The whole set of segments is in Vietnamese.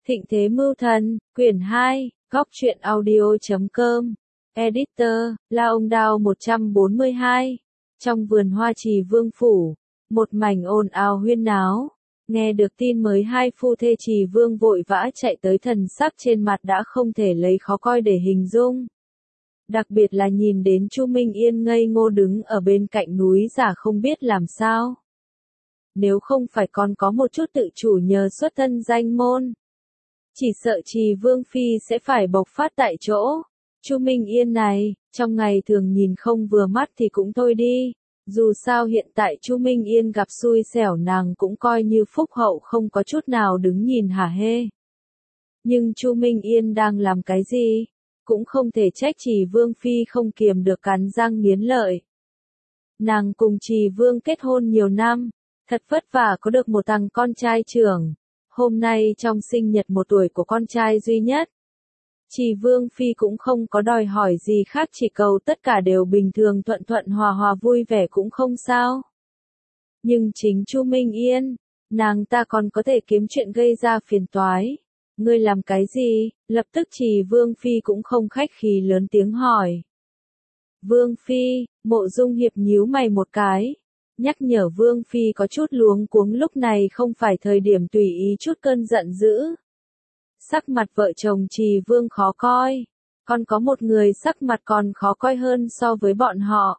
Thịnh Thế Mưu Thần, quyển 2, góc truyện audio.com, editor, La Ông Đao 142. Trong vườn hoa trì vương phủ, một mảnh ồn ào huyên náo. Nghe được tin mới, hai phu thê trì vương vội vã chạy tới, thần sắc trên mặt đã không thể lấy khó coi để hình dung. Đặc biệt là nhìn đến Chu Minh Yên ngây ngô đứng ở bên cạnh núi giả không biết làm sao. Nếu không phải còn có một chút tự chủ nhờ xuất thân danh môn, chỉ sợ trì vương phi sẽ phải bộc phát tại chỗ. Chu Minh Yên này, trong ngày thường nhìn không vừa mắt thì cũng thôi đi. Dù sao hiện tại Chu Minh Yên gặp xui xẻo, nàng cũng coi như phúc hậu, không có chút nào đứng nhìn hả hê. Nhưng Chu Minh Yên đang làm cái gì? Cũng không thể trách trì vương phi không kiềm được cắn răng nghiến lợi. Nàng cùng trì vương kết hôn nhiều năm, thật vất vả có được một thằng con trai trưởng. Hôm nay trong sinh nhật 1 tuổi của con trai duy nhất, trì vương phi cũng không có đòi hỏi gì khác, chỉ cầu tất cả đều bình thường, thuận thuận hòa hòa, vui vẻ cũng không sao. Nhưng chính Chu Minh Yên, nàng ta còn có thể kiếm chuyện gây ra phiền toái. Ngươi làm cái gì? Lập tức trì vương phi cũng không khách khí lớn tiếng hỏi. Vương phi, Mộ Dung Hiệp nhíu mày một cái, nhắc nhở vương phi có chút luống cuống, lúc này không phải thời điểm tùy ý chút cơn giận dữ. Sắc mặt vợ chồng trì vương khó coi, còn có một người sắc mặt còn khó coi hơn so với bọn họ.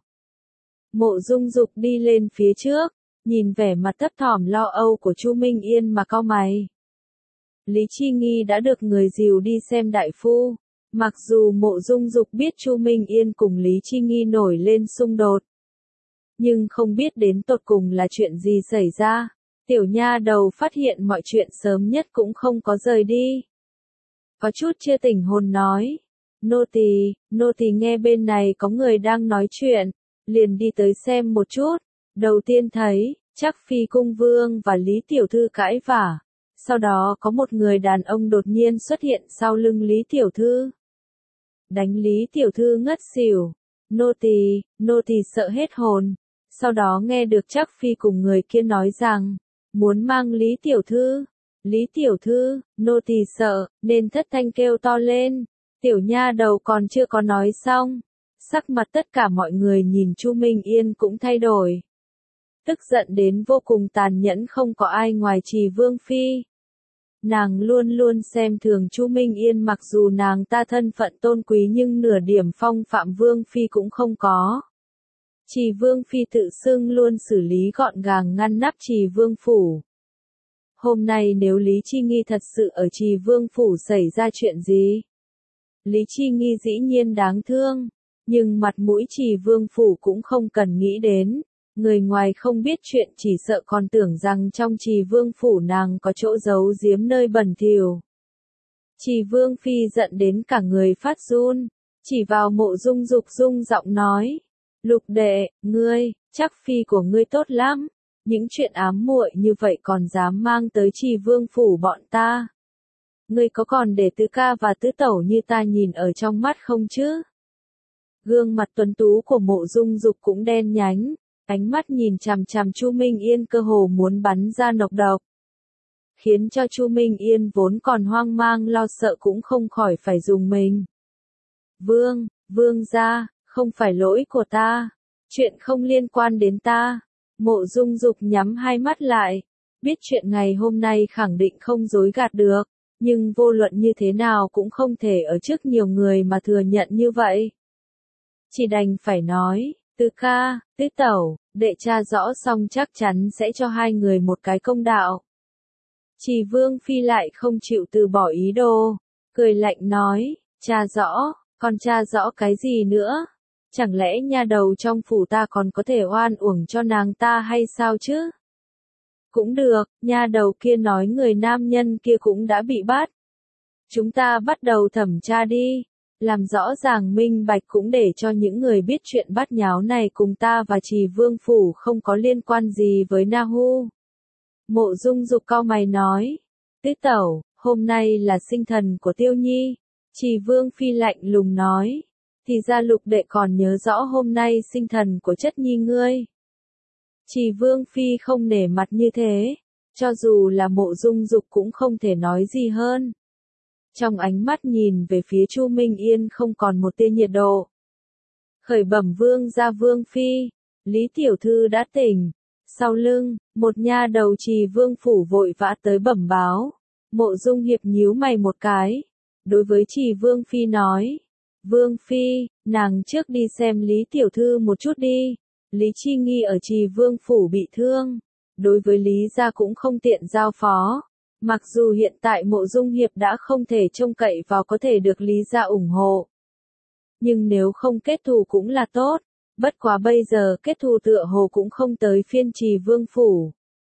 Mộ Dung Dục đi lên phía trước, nhìn vẻ mặt thấp thỏm lo âu của Chu Minh Yên mà cau mày. Lý Chi Nghi đã được người dìu đi xem đại phu. Mặc dù Mộ Dung Dục biết Chu Minh Yên cùng Lý Chi Nghi nổi lên xung đột, nhưng không biết đến tột cùng là chuyện gì xảy ra. Tiểu nha đầu phát hiện mọi chuyện sớm nhất cũng không có rời đi. Có chút chưa tỉnh hồn nói. Nô tỳ nghe bên này có người đang nói chuyện, liền đi tới xem một chút. Đầu tiên thấy, chắc Phi Cung Vương và Lý Tiểu Thư cãi vả. Sau đó có một người đàn ông đột nhiên xuất hiện sau lưng Lý Tiểu Thư, đánh Lý Tiểu Thư ngất xỉu. Nô tỳ sợ hết hồn. Sau đó nghe được chắc Phi cùng người kia nói rằng, muốn mang Lý Tiểu Thư. Lý Tiểu Thư, nô tỳ sợ, nên thất thanh kêu to lên. Tiểu nha đầu còn chưa có nói xong, sắc mặt tất cả mọi người nhìn Chu Minh Yên cũng thay đổi. Tức giận đến vô cùng tàn nhẫn, không có ai ngoài trì vương phi. Nàng luôn luôn xem thường Chu Minh Yên, mặc dù nàng ta thân phận tôn quý nhưng nửa điểm phong phạm vương phi cũng không có. Trì vương phi tự xưng luôn xử lý gọn gàng ngăn nắp trì vương phủ. Hôm nay nếu Lý Chi Nghi thật sự ở trì vương phủ xảy ra chuyện gì? Lý Chi Nghi dĩ nhiên đáng thương, nhưng mặt mũi trì vương phủ cũng không cần nghĩ đến. Người ngoài không biết chuyện chỉ sợ còn tưởng rằng trong trì vương phủ nàng có chỗ giấu giếm nơi bẩn thỉu. Trì vương phi giận đến cả người phát run, chỉ vào Mộ Dung Dục rung giọng nói. Lục đệ, ngươi, chắc phi của ngươi tốt lắm. Những chuyện ám muội như vậy còn dám mang tới trì vương phủ bọn ta. Ngươi có còn để tứ ca và tứ tẩu như ta nhìn ở trong mắt không chứ? Gương mặt tuấn tú của Mộ Dung Dục cũng đen nhánh, ánh mắt nhìn chằm chằm Chu Minh Yên cơ hồ muốn bắn ra nọc độc. Khiến cho Chu Minh Yên vốn còn hoang mang lo sợ cũng không khỏi phải rùng mình. Vương gia, không phải lỗi của ta. Chuyện không liên quan đến ta. Mộ Dung Dục nhắm hai mắt lại. Biết chuyện ngày hôm nay khẳng định không dối gạt được. Nhưng vô luận như thế nào cũng không thể ở trước nhiều người mà thừa nhận như vậy. Chỉ đành phải nói, tứ ca, tứ tẩu, đệ tra rõ xong chắc chắn sẽ cho hai người một cái công đạo. Trì vương phi lại không chịu từ bỏ ý đồ, cười lạnh nói, tra rõ, còn tra rõ cái gì nữa? Chẳng lẽ nha đầu trong phủ ta còn có thể oan uổng cho nàng ta hay sao chứ? Cũng được, nha đầu kia nói người nam nhân kia cũng đã bị bắt. Chúng ta bắt đầu thẩm tra đi, làm rõ ràng minh bạch, cũng để cho những người biết chuyện bát nháo này cùng ta và trì vương phủ không có liên quan gì với Na Hu. Mộ Dung Dục cau mày nói, tứ tẩu, hôm nay là sinh thần của Tiêu Nhi. Trì vương phi lạnh lùng nói, thì ra Lục đệ còn nhớ rõ hôm nay sinh thần của chất nhi ngươi. Trì vương phi không nể mặt như thế, Cho dù là Mộ Dung Dục cũng không thể nói gì hơn. Trong ánh mắt nhìn về phía Chu Minh Yên không còn một tia nhiệt độ. Khởi bẩm vương gia vương phi, Lý tiểu thư đã tỉnh. Sau lưng, một nha đầu Trì Vương phủ vội vã tới bẩm báo. Mộ Dung Hiệp nhíu mày một cái, đối với Trì Vương phi nói: "Vương phi, nàng trước đi xem Lý tiểu thư một chút đi. Lý Chi Nghi ở Trì Vương phủ bị thương, đối với Lý gia cũng không tiện giao phó. Mặc dù hiện tại Mộ Dung Hiệp đã không thể trông cậy vào có thể được Lý gia ủng hộ, nhưng nếu không kết thù cũng là tốt. Bất quá bây giờ kết thù tựa hồ cũng không tới phiên Trì Vương phủ."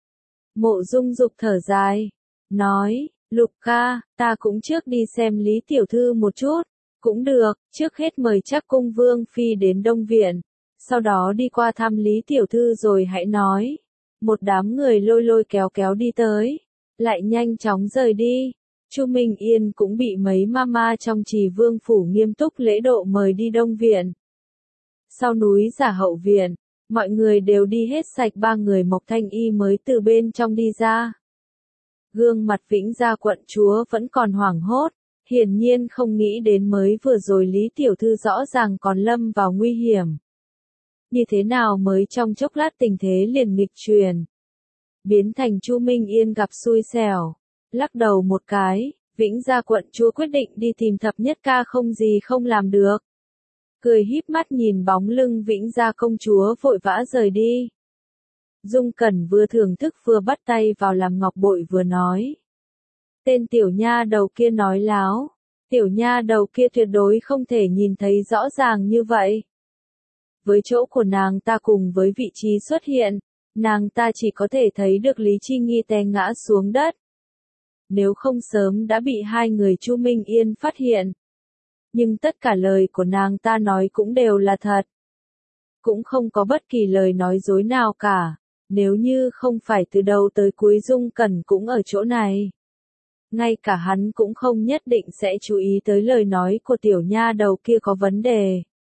Mộ Dung Dục thở dài, nói: "Lục ca, ta cũng trước đi xem Lý tiểu thư một chút." "Cũng được, trước hết mời chắc cung vương phi đến Đông Viện, sau đó đi qua thăm Lý tiểu thư rồi hãy nói." Một đám người lôi lôi kéo kéo đi tới, lại nhanh chóng rời đi. Chu Minh Yên cũng bị mấy mama trong Trì Vương phủ nghiêm túc lễ độ mời đi Đông Viện. Sau núi Giả Hậu Viện, mọi người đều đi hết sạch, ba người Mộc Thanh Y mới từ bên trong đi ra. Gương mặt Vĩnh Gia quận chúa vẫn còn hoảng hốt, hiển nhiên không nghĩ đến mới vừa rồi Lý tiểu thư rõ ràng còn lâm vào nguy hiểm. Như thế nào mới trong chốc lát tình thế liền nghịch chuyển, biến thành Chu Minh Yên gặp xui xẻo. Lắc đầu một cái, Vĩnh Gia quận chúa quyết định đi tìm Thập Nhất Ca không gì không làm được. Cười híp mắt nhìn bóng lưng Vĩnh Gia công chúa vội vã rời đi. Dung Cẩn vừa thưởng thức vừa bắt tay vào làm ngọc bội vừa nói: "Tên tiểu nha đầu kia nói láo, tiểu nha đầu kia tuyệt đối không thể nhìn thấy rõ ràng như vậy. Với chỗ của nàng ta cùng với vị trí xuất hiện, nàng ta chỉ có thể thấy được Lý Chi Nghi té ngã xuống đất. Nếu không sớm đã bị hai người Chu Minh Yên phát hiện. Nhưng tất cả lời của nàng ta nói cũng đều là thật. Cũng không có bất kỳ lời nói dối nào cả. Nếu như không phải từ đầu tới cuối Dung Cẩn cũng ở chỗ này, ngay cả hắn cũng không nhất định sẽ chú ý tới lời nói của tiểu nha đầu kia có vấn đề.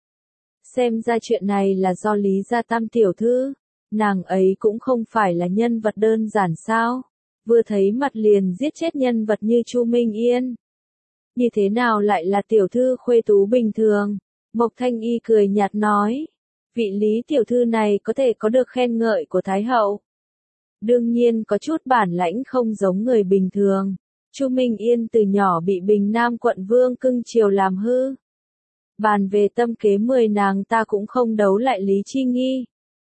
Xem ra chuyện này là do Lý gia tam tiểu thư, nàng ấy cũng không phải là nhân vật đơn giản sao, vừa thấy mặt liền giết chết nhân vật như Chu Minh Yên. Như thế nào lại là tiểu thư khuê tú bình thường?" Mộc Thanh Y cười nhạt nói: "Vị Lý tiểu thư này có thể có được khen ngợi của Thái hậu. Đương nhiên có chút bản lãnh không giống người bình thường. Chu Minh Yên từ nhỏ bị Bình Nam quận vương cưng chiều làm hư. Bàn về tâm kế 10 nàng ta cũng không đấu lại Lý Chi Nghi.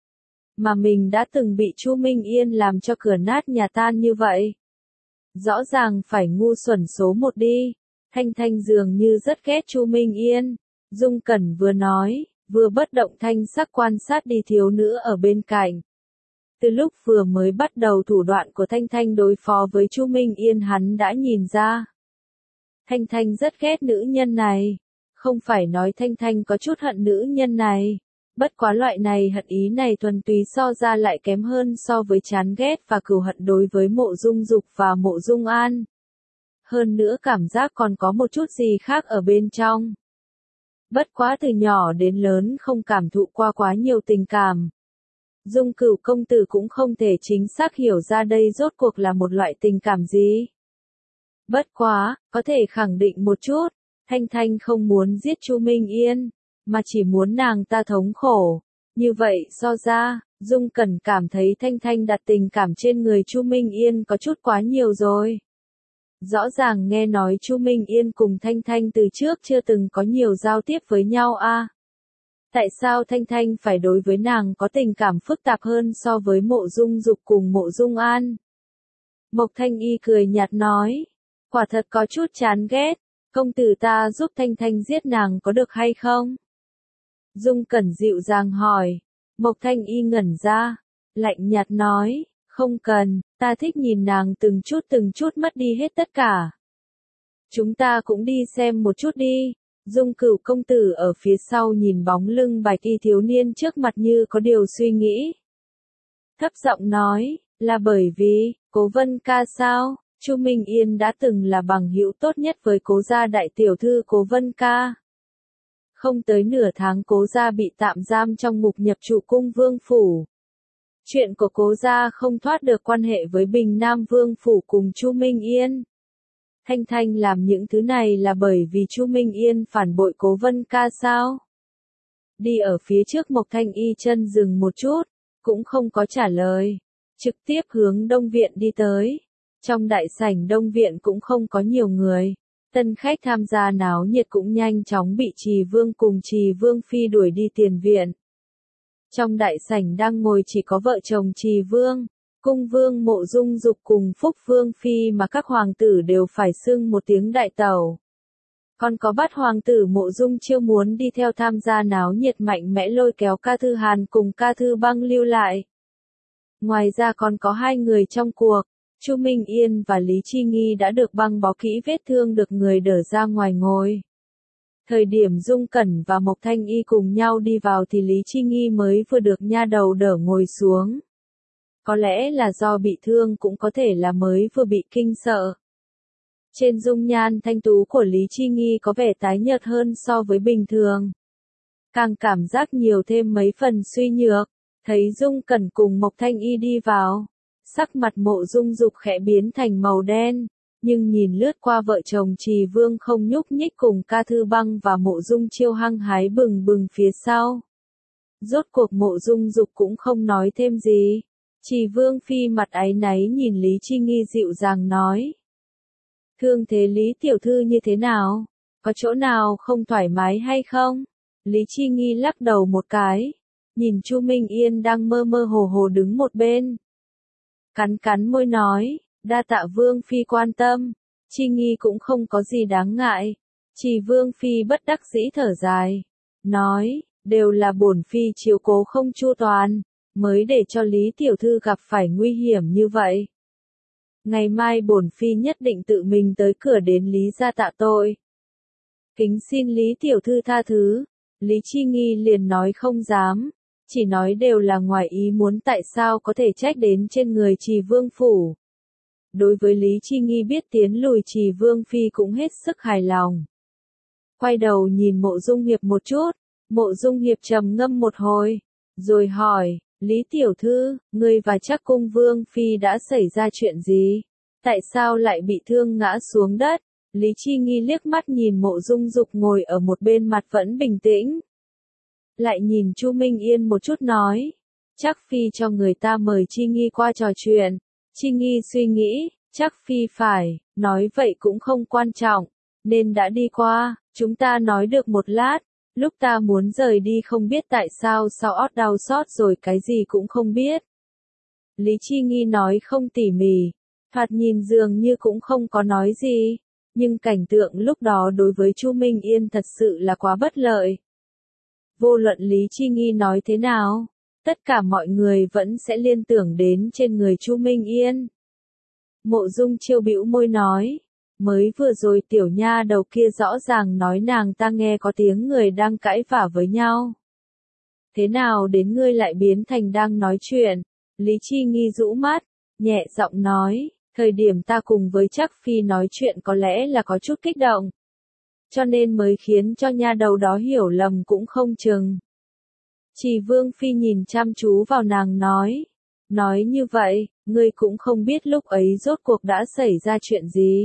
Mà mình đã từng bị Chu Minh Yên làm cho cửa nát nhà tan như vậy. Rõ ràng phải ngu xuẩn số 1 đi." Thanh Thanh dường như rất ghét Chu Minh Yên. Dung Cẩn vừa nói, vừa bất động thanh sắc quan sát đi thiếu nữ ở bên cạnh. Từ lúc vừa mới bắt đầu thủ đoạn của Thanh Thanh đối phó với Chu Minh Yên hắn đã nhìn ra. Thanh Thanh rất ghét nữ nhân này. Không phải nói Thanh Thanh có chút hận nữ nhân này. Bất quá loại này hận ý này thuần túy so ra lại kém hơn so với chán ghét và cừu hận đối với Mộ Dung Dục và Mộ Dung An. Hơn nữa cảm giác còn có một chút gì khác ở bên trong. Bất quá từ nhỏ đến lớn không cảm thụ qua quá nhiều tình cảm. Dung Cửu công tử cũng không thể chính xác hiểu ra đây rốt cuộc là một loại tình cảm gì. Bất quá, có thể khẳng định một chút, Thanh Thanh không muốn giết Chu Minh Yên, mà chỉ muốn nàng ta thống khổ. Như vậy so ra, Dung Cẩn cảm thấy Thanh Thanh đặt tình cảm trên người Chu Minh Yên có chút quá nhiều rồi. Rõ ràng nghe nói Chu Minh Yên cùng Thanh Thanh từ trước chưa từng có nhiều giao tiếp với nhau a. Tại sao Thanh Thanh phải đối với nàng có tình cảm phức tạp hơn so với Mộ Dung Dục cùng Mộ Dung An? Mộc Thanh Y cười nhạt nói: "Quả thật có chút chán ghét, công tử ta giúp Thanh Thanh giết nàng có được hay không?" Dung Cẩn dịu dàng hỏi. Mộc Thanh Y ngẩn ra, lạnh nhạt nói: "Không cần, ta thích nhìn nàng từng chút mất đi hết tất cả. Chúng ta cũng đi xem một chút đi." Dung Cửu công tử ở phía sau nhìn bóng lưng bạch y thiếu niên trước mặt như có điều suy nghĩ. Thấp giọng nói: "Là bởi vì, Cố Vân Ca sao? Chu Minh Yên đã từng là bằng hữu tốt nhất với Cố gia đại tiểu thư Cố Vân Ca. Không tới nửa tháng Cố gia bị tạm giam trong ngục nhập trụ cung vương phủ. Chuyện của Cố gia không thoát được quan hệ với Bình Nam Vương phủ cùng Chu Minh Yên. Thanh Thanh làm những thứ này là bởi vì Chu Minh Yên phản bội Cố Vân Ca sao? Đi ở phía trước Mộc Thanh Y chân dừng một chút, cũng không có trả lời, trực tiếp hướng Đông Viện đi tới. Trong đại sảnh Đông Viện cũng không có nhiều người, tân khách tham gia náo nhiệt cũng nhanh chóng bị Trì Vương cùng Trì Vương Phi đuổi đi tiền viện. Trong đại sảnh đang ngồi chỉ có vợ chồng Trì Vương, Cung Vương Mộ Dung Dục cùng Phúc Vương Phi mà các hoàng tử đều phải xưng một tiếng đại tẩu. Còn có Bát hoàng tử Mộ Dung Chiêu muốn đi theo tham gia náo nhiệt mạnh mẽ lôi kéo Ca Thư Hàn cùng Ca Thư Băng lưu lại. Ngoài ra còn có hai người trong cuộc, Chu Minh Yên và Lý Chi Nghi đã được băng bó kỹ vết thương được người đỡ ra ngoài ngồi. Thời điểm Dung Cẩn và Mộc Thanh Y cùng nhau đi vào thì Lý Chi Nghi mới vừa được nha đầu đỡ ngồi xuống. Có lẽ là do bị thương cũng có thể là mới vừa bị kinh sợ. Trên dung nhan thanh tú của Lý Chi Nghi có vẻ tái nhợt hơn so với bình thường. Càng cảm giác nhiều thêm mấy phần suy nhược, thấy Dung Cẩn cùng Mộc Thanh Y đi vào. Sắc mặt Mộ Dung Dục khẽ biến thành màu đen, nhưng nhìn lướt qua vợ chồng Trì Vương không nhúc nhích cùng Ca Thư Băng và Mộ Dung Chiêu hăng hái bừng bừng phía sau. Rốt cuộc Mộ Dung Dục cũng không nói thêm gì. Trì Vương Phi mặt áy náy nhìn Lý Chi Nghi dịu dàng nói. Thương thế Lý tiểu thư như thế nào? Có chỗ nào không thoải mái hay không? Lý Chi Nghi lắc đầu một cái, nhìn Chu Minh Yên đang mơ mơ hồ hồ đứng một bên. Cắn cắn môi nói, đa tạ Vương Phi quan tâm, Chi Nghi cũng không có gì đáng ngại. Trì Vương Phi bất đắc dĩ thở dài, nói, đều là bổn Phi chiếu cố không chu toàn, mới để cho Lý tiểu thư gặp phải nguy hiểm như vậy. Ngày mai bổn Phi nhất định tự mình tới cửa đến Lý gia tạ tội. Kính xin Lý tiểu thư tha thứ. Lý Chi Nghi liền nói không dám, chỉ nói đều là ngoài ý muốn tại sao có thể trách đến trên người Trì Vương phủ. Đối với Lý Chi Nghi biết tiến lùi Trì Vương Phi cũng hết sức hài lòng. Quay đầu nhìn Mộ Dung Hiệp một chút, Mộ Dung Hiệp trầm ngâm một hồi, rồi hỏi, Lý tiểu thư, ngươi và Trắc Cung Vương Phi đã xảy ra chuyện gì? Tại sao lại bị thương ngã xuống đất? Lý Chi Nghi liếc mắt nhìn Mộ Dung Dục ngồi ở một bên mặt vẫn bình tĩnh. Lại nhìn Chu Minh Yên một chút nói, Trắc Phi cho người ta mời Chi Nghi qua trò chuyện. Chi Nghi suy nghĩ, Trắc Phi phải, nói vậy cũng không quan trọng, nên đã đi qua, chúng ta nói được một lát. Lúc ta muốn rời đi không biết tại sao sau ót đau xót rồi cái gì cũng không biết. Lý Chi Nghi nói không tỉ mỉ, thoạt nhìn dường như cũng không có nói gì, nhưng cảnh tượng lúc đó đối với Chu Minh Yên thật sự là quá bất lợi. Vô luận Lý Chi Nghi nói thế nào, tất cả mọi người vẫn sẽ liên tưởng đến trên người Chu Minh Yên. Mộ Dung Chiêu bĩu môi nói, mới vừa rồi tiểu nha đầu kia rõ ràng nói nàng ta nghe có tiếng người đang cãi vả với nhau. Thế nào đến ngươi lại biến thành đang nói chuyện? Lý Chi Nghi rũ mắt, nhẹ giọng nói, thời điểm ta cùng với Trắc Phi nói chuyện có lẽ là có chút kích động, cho nên mới khiến cho nha đầu đó hiểu lầm cũng không chừng. Trì Vương Phi nhìn chăm chú vào nàng nói như vậy, ngươi cũng không biết lúc ấy rốt cuộc đã xảy ra chuyện gì.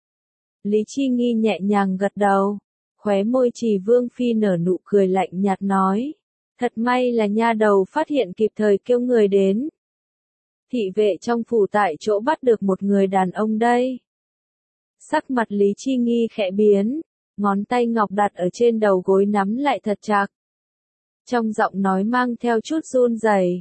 Lý Chi Nghi nhẹ nhàng gật đầu, khóe môi Trì Vương Phi nở nụ cười lạnh nhạt nói, thật may là nha đầu phát hiện kịp thời kêu người đến. Thị vệ trong phủ tại chỗ bắt được một người đàn ông đây. Sắc mặt Lý Chi Nghi khẽ biến, ngón tay ngọc đặt ở trên đầu gối nắm lại thật chặt. Trong giọng nói mang theo chút run rẩy,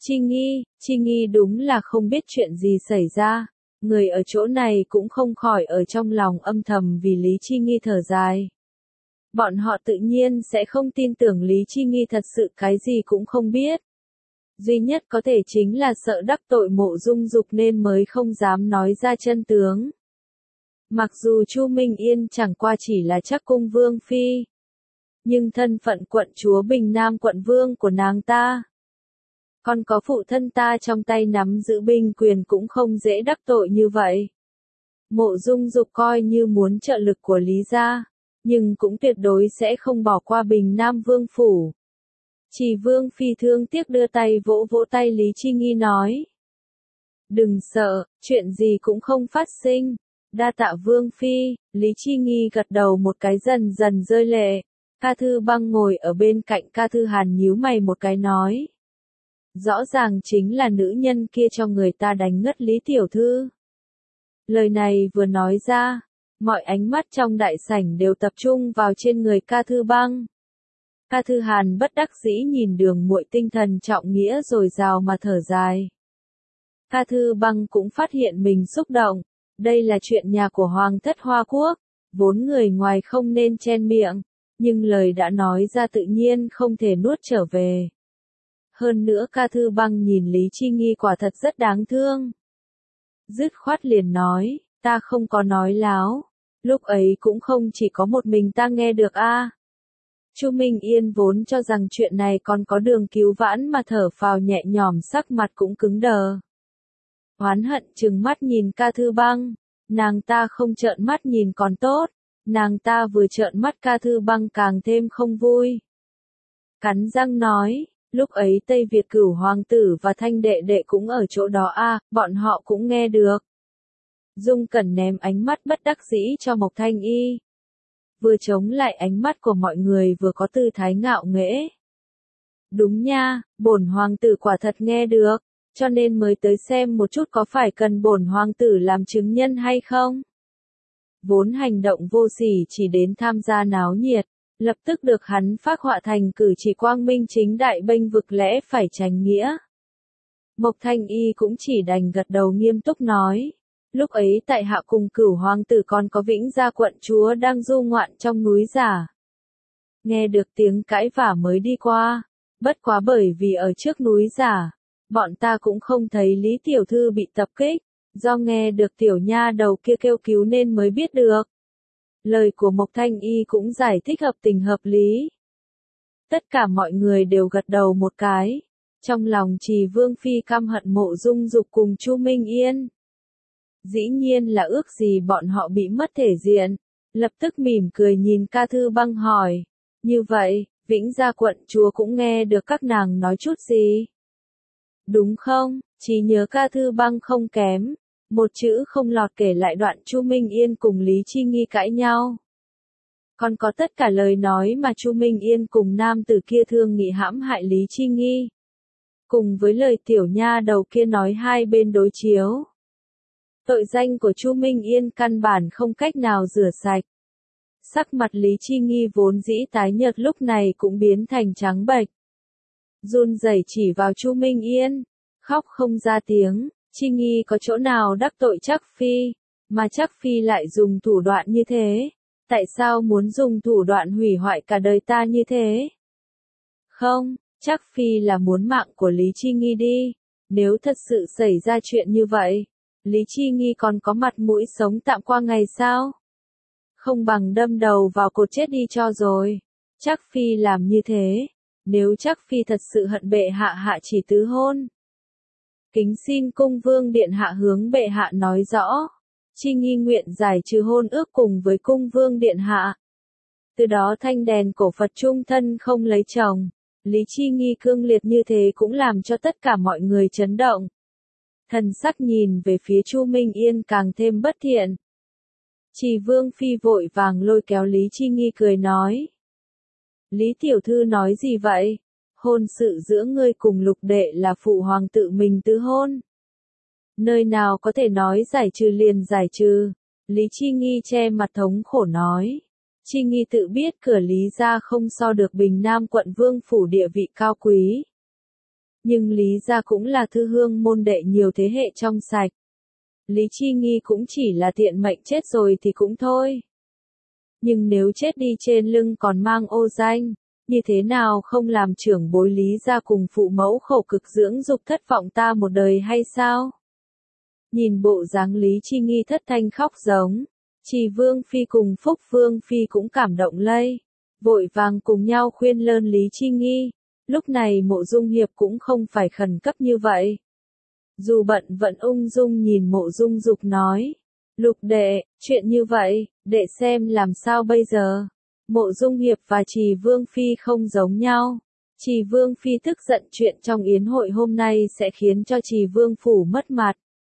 Chi Nghi đúng là không biết chuyện gì xảy ra. Người ở chỗ này cũng không khỏi ở trong lòng âm thầm vì Lý Chi Nghi thở dài. Bọn họ tự nhiên sẽ không tin tưởng Lý Chi Nghi thật sự cái gì cũng không biết. Duy nhất có thể chính là sợ đắc tội Mộ Dung Dục nên mới không dám nói ra chân tướng. Mặc dù Chu Minh Yên chẳng qua chỉ là Trắc Cung Vương Phi, nhưng thân phận quận chúa Bình Nam quận vương của nàng ta, còn có phụ thân ta trong tay nắm giữ binh quyền cũng không dễ đắc tội như vậy. Mộ Dung Dục coi như muốn trợ lực của Lý gia, nhưng cũng tuyệt đối sẽ không bỏ qua Bình Nam Vương phủ. Trì Vương Phi thương tiếc đưa tay vỗ vỗ tay Lý Chi Nghi nói. Đừng sợ, chuyện gì cũng không phát sinh. Đa tạ Vương Phi, Lý Chi Nghi gật đầu một cái dần dần rơi lệ. Ca Thư Băng ngồi ở bên cạnh Ca Thư Hàn nhíu mày một cái nói. Rõ ràng chính là nữ nhân kia cho người ta đánh ngất Lý Tiểu Thư. Lời này vừa nói ra, mọi ánh mắt trong đại sảnh đều tập trung vào trên người Ca Thư Băng. Ca Thư Hàn bất đắc dĩ nhìn Đường Muội tinh thần trọng nghĩa dồi dào mà thở dài. Ca Thư Băng cũng phát hiện mình xúc động, đây là chuyện nhà của Hoàng thất Hoa Quốc, vốn người ngoài không nên chen miệng, nhưng lời đã nói ra tự nhiên không thể nuốt trở về. Hơn nữa Ca Thư Băng nhìn Lý Chi Nghi quả thật rất đáng thương. Dứt khoát liền nói, ta không có nói láo, lúc ấy cũng không chỉ có một mình ta nghe được a. Chu Minh Yên vốn cho rằng chuyện này còn có đường cứu vãn mà thở phào nhẹ nhõm, sắc mặt cũng cứng đờ. Oán hận trừng mắt nhìn Ca Thư Băng, nàng ta không trợn mắt nhìn còn tốt, nàng ta vừa trợn mắt Ca Thư Băng càng thêm không vui. Cắn răng nói, lúc ấy Tây Việt Cửu hoàng tử và Thanh đệ đệ cũng ở chỗ đó a, bọn họ cũng nghe được. Dung Cẩn ném ánh mắt bất đắc dĩ cho Mộc Thanh Y. Vừa chống lại ánh mắt của mọi người vừa có tư thái ngạo nghễ. Đúng nha, bổn hoàng tử quả thật nghe được, cho nên mới tới xem một chút có phải cần bổn hoàng tử làm chứng nhân hay không. Vốn hành động vô sỉ chỉ đến tham gia náo nhiệt, lập tức được hắn phác họa thành cử chỉ quang minh chính đại bênh vực lẽ phải tránh nghĩa. Mộc Thanh Y cũng chỉ đành gật đầu nghiêm túc nói. Lúc ấy tại hạ cùng Cửu hoàng tử còn có Vĩnh Gia quận chúa đang du ngoạn trong núi giả. Nghe được tiếng cãi vả mới đi qua, bất quá bởi vì ở trước núi giả, bọn ta cũng không thấy Lý Tiểu Thư bị tập kích, do nghe được tiểu nha đầu kia kêu cứu nên mới biết được. Lời của Mộc Thanh Y cũng giải thích hợp tình hợp lý. Tất cả mọi người đều gật đầu một cái, trong lòng Trì Vương Phi căm hận Mộ Dung Dục cùng Chu Minh Yên. Dĩ nhiên là ước gì bọn họ bị mất thể diện, lập tức mỉm cười nhìn Ca Thư Băng hỏi, như vậy, Vĩnh Gia quận chúa cũng nghe được các nàng nói chút gì? Đúng không, trí nhớ Ca Thư Băng không kém, một chữ không lọt kể lại đoạn Chu Minh Yên cùng Lý Chi Nghi cãi nhau. Còn có tất cả lời nói mà Chu Minh Yên cùng nam tử kia thương nghị hãm hại Lý Chi Nghi. Cùng với lời tiểu nha đầu kia nói hai bên đối chiếu. Tội danh của Chu Minh Yên căn bản không cách nào rửa sạch. Sắc mặt Lý Chi Nghi vốn dĩ tái nhợt lúc này cũng biến thành trắng bệch. Run rẩy chỉ vào Chu Minh Yên, khóc không ra tiếng. Chi Nghi có chỗ nào đắc tội Trác Phi, mà Trác Phi lại dùng thủ đoạn như thế? Tại sao muốn dùng thủ đoạn hủy hoại cả đời ta như thế? Không, Trác Phi là muốn mạng của Lý Chi Nghi đi. Nếu thật sự xảy ra chuyện như vậy, Lý Chi Nghi còn có mặt mũi sống tạm qua ngày sao? Không bằng đâm đầu vào cột chết đi cho rồi. Trác Phi làm như thế, nếu Trác Phi thật sự hận bệ hạ hạ chỉ tứ hôn. Kính xin cung vương điện hạ hướng bệ hạ nói rõ. Chi Nghi nguyện giải trừ hôn ước cùng với cung vương điện hạ. Từ đó thanh đèn cổ Phật trung thân không lấy chồng. Lý Chi Nghi cương liệt như thế cũng làm cho tất cả mọi người chấn động. Thần sắc nhìn về phía Chu Minh Yên càng thêm bất thiện. Trì Vương Phi vội vàng lôi kéo Lý Chi Nghi cười nói. Lý Tiểu Thư nói gì vậy? Hôn sự giữa ngươi cùng Lục đệ là phụ hoàng tự mình tứ hôn. Nơi nào có thể nói giải trừ liền giải trừ. Lý Chi Nghi che mặt thống khổ nói. Chi Nghi tự biết cửa Lý gia không so được Bình Nam quận vương phủ địa vị cao quý. Nhưng Lý gia cũng là thư hương môn đệ nhiều thế hệ trong sạch. Lý Chi Nghi cũng chỉ là tiện mệnh chết rồi thì cũng thôi. Nhưng nếu chết đi trên lưng còn mang ô danh, như thế nào không làm trưởng bối Lý gia cùng phụ mẫu khổ cực dưỡng dục thất vọng ta một đời hay sao? Nhìn bộ dáng Lý Chi Nghi thất thanh khóc giống, Trì Vương Phi cùng Phúc Vương Phi cũng cảm động lây, vội vàng cùng nhau khuyên lơn Lý Chi Nghi. Lúc này Mộ Dung Hiệp cũng không phải khẩn cấp như vậy. Dù bận vẫn ung dung nhìn Mộ Dung Dục nói, Lục đệ, chuyện như vậy, đệ xem làm sao bây giờ. Mộ Dung Hiệp và Trì Vương Phi không giống nhau. Trì Vương Phi tức giận chuyện trong yến hội hôm nay sẽ khiến cho Trì Vương Phủ mất mặt.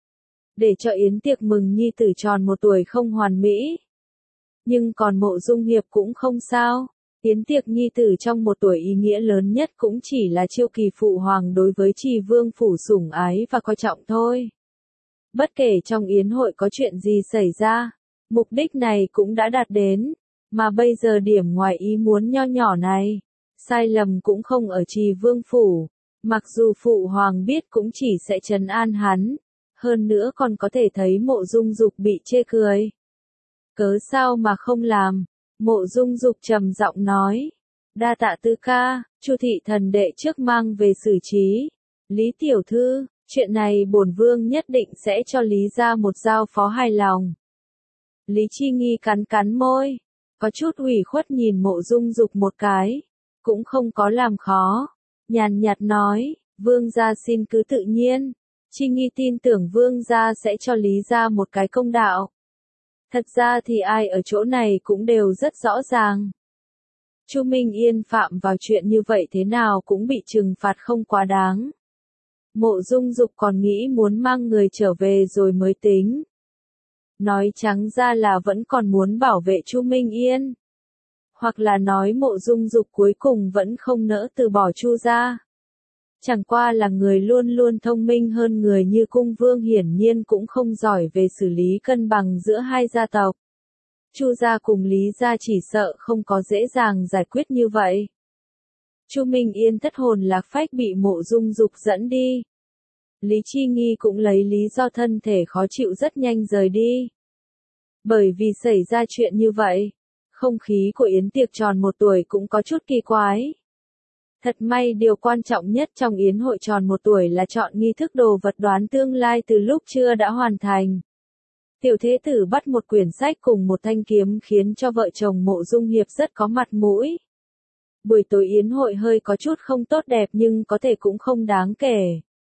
Để cho yến tiệc mừng nhi tử tròn 1 tuổi không hoàn mỹ. Nhưng còn Mộ Dung Hiệp cũng không sao. Yến tiệc nhi tử trong 1 tuổi ý nghĩa lớn nhất cũng chỉ là chiêu kỳ phụ hoàng đối với Trì Vương Phủ sủng ái và coi trọng thôi. Bất kể trong yến hội có chuyện gì xảy ra, mục đích này cũng đã đạt đến. Mà bây giờ điểm ngoài ý muốn nho nhỏ này, sai lầm cũng không ở Trì Vương Phủ. Mặc dù phụ hoàng biết cũng chỉ sẽ trấn an hắn. Hơn nữa còn có thể thấy Mộ Dung Dục bị chê cười. Cớ sao mà không làm? Mộ Dung Dục trầm giọng nói. Đa tạ tứ ca, Chu thị thần đệ trước mang về xử trí. Lý tiểu thư, chuyện này bổn vương nhất định sẽ cho Lý gia một giao phó hài lòng. Lý Chi Nghi cắn cắn môi, có chút ủy khuất nhìn Mộ Dung Dục một cái, cũng không có làm khó, nhàn nhạt nói, vương gia xin cứ tự nhiên. Chi Nghi tin tưởng vương gia sẽ cho Lý gia một cái công đạo. Thật ra thì ai ở chỗ này cũng đều rất rõ ràng. Chu Minh Yên phạm vào chuyện như vậy thế nào cũng bị trừng phạt không quá đáng. Mộ Dung Dục còn nghĩ muốn mang người trở về rồi mới tính. Nói trắng ra là vẫn còn muốn bảo vệ Chu Minh Yên. Hoặc là nói Mộ Dung Dục cuối cùng vẫn không nỡ từ bỏ Chu gia. Chẳng qua là người luôn luôn thông minh hơn người như cung vương hiển nhiên cũng không giỏi về xử lý cân bằng giữa hai gia tộc. Chu gia cùng Lý gia chỉ sợ không có dễ dàng giải quyết như vậy. Chu Minh Yên thất hồn lạc phách bị Mộ Dung Dục dẫn đi. Lý Chi Nghi cũng lấy lý do thân thể khó chịu rất nhanh rời đi. Bởi vì xảy ra chuyện như vậy, không khí của yến tiệc tròn 1 tuổi cũng có chút kỳ quái. Thật may điều quan trọng nhất trong yến hội tròn 1 tuổi là chọn nghi thức đồ vật đoán tương lai từ lúc trưa đã hoàn thành. Tiểu thế tử bắt một quyển sách cùng một thanh kiếm khiến cho vợ chồng Mộ Dung Hiệp rất có mặt mũi. Buổi tối yến hội hơi có chút không tốt đẹp nhưng có thể cũng không đáng kể.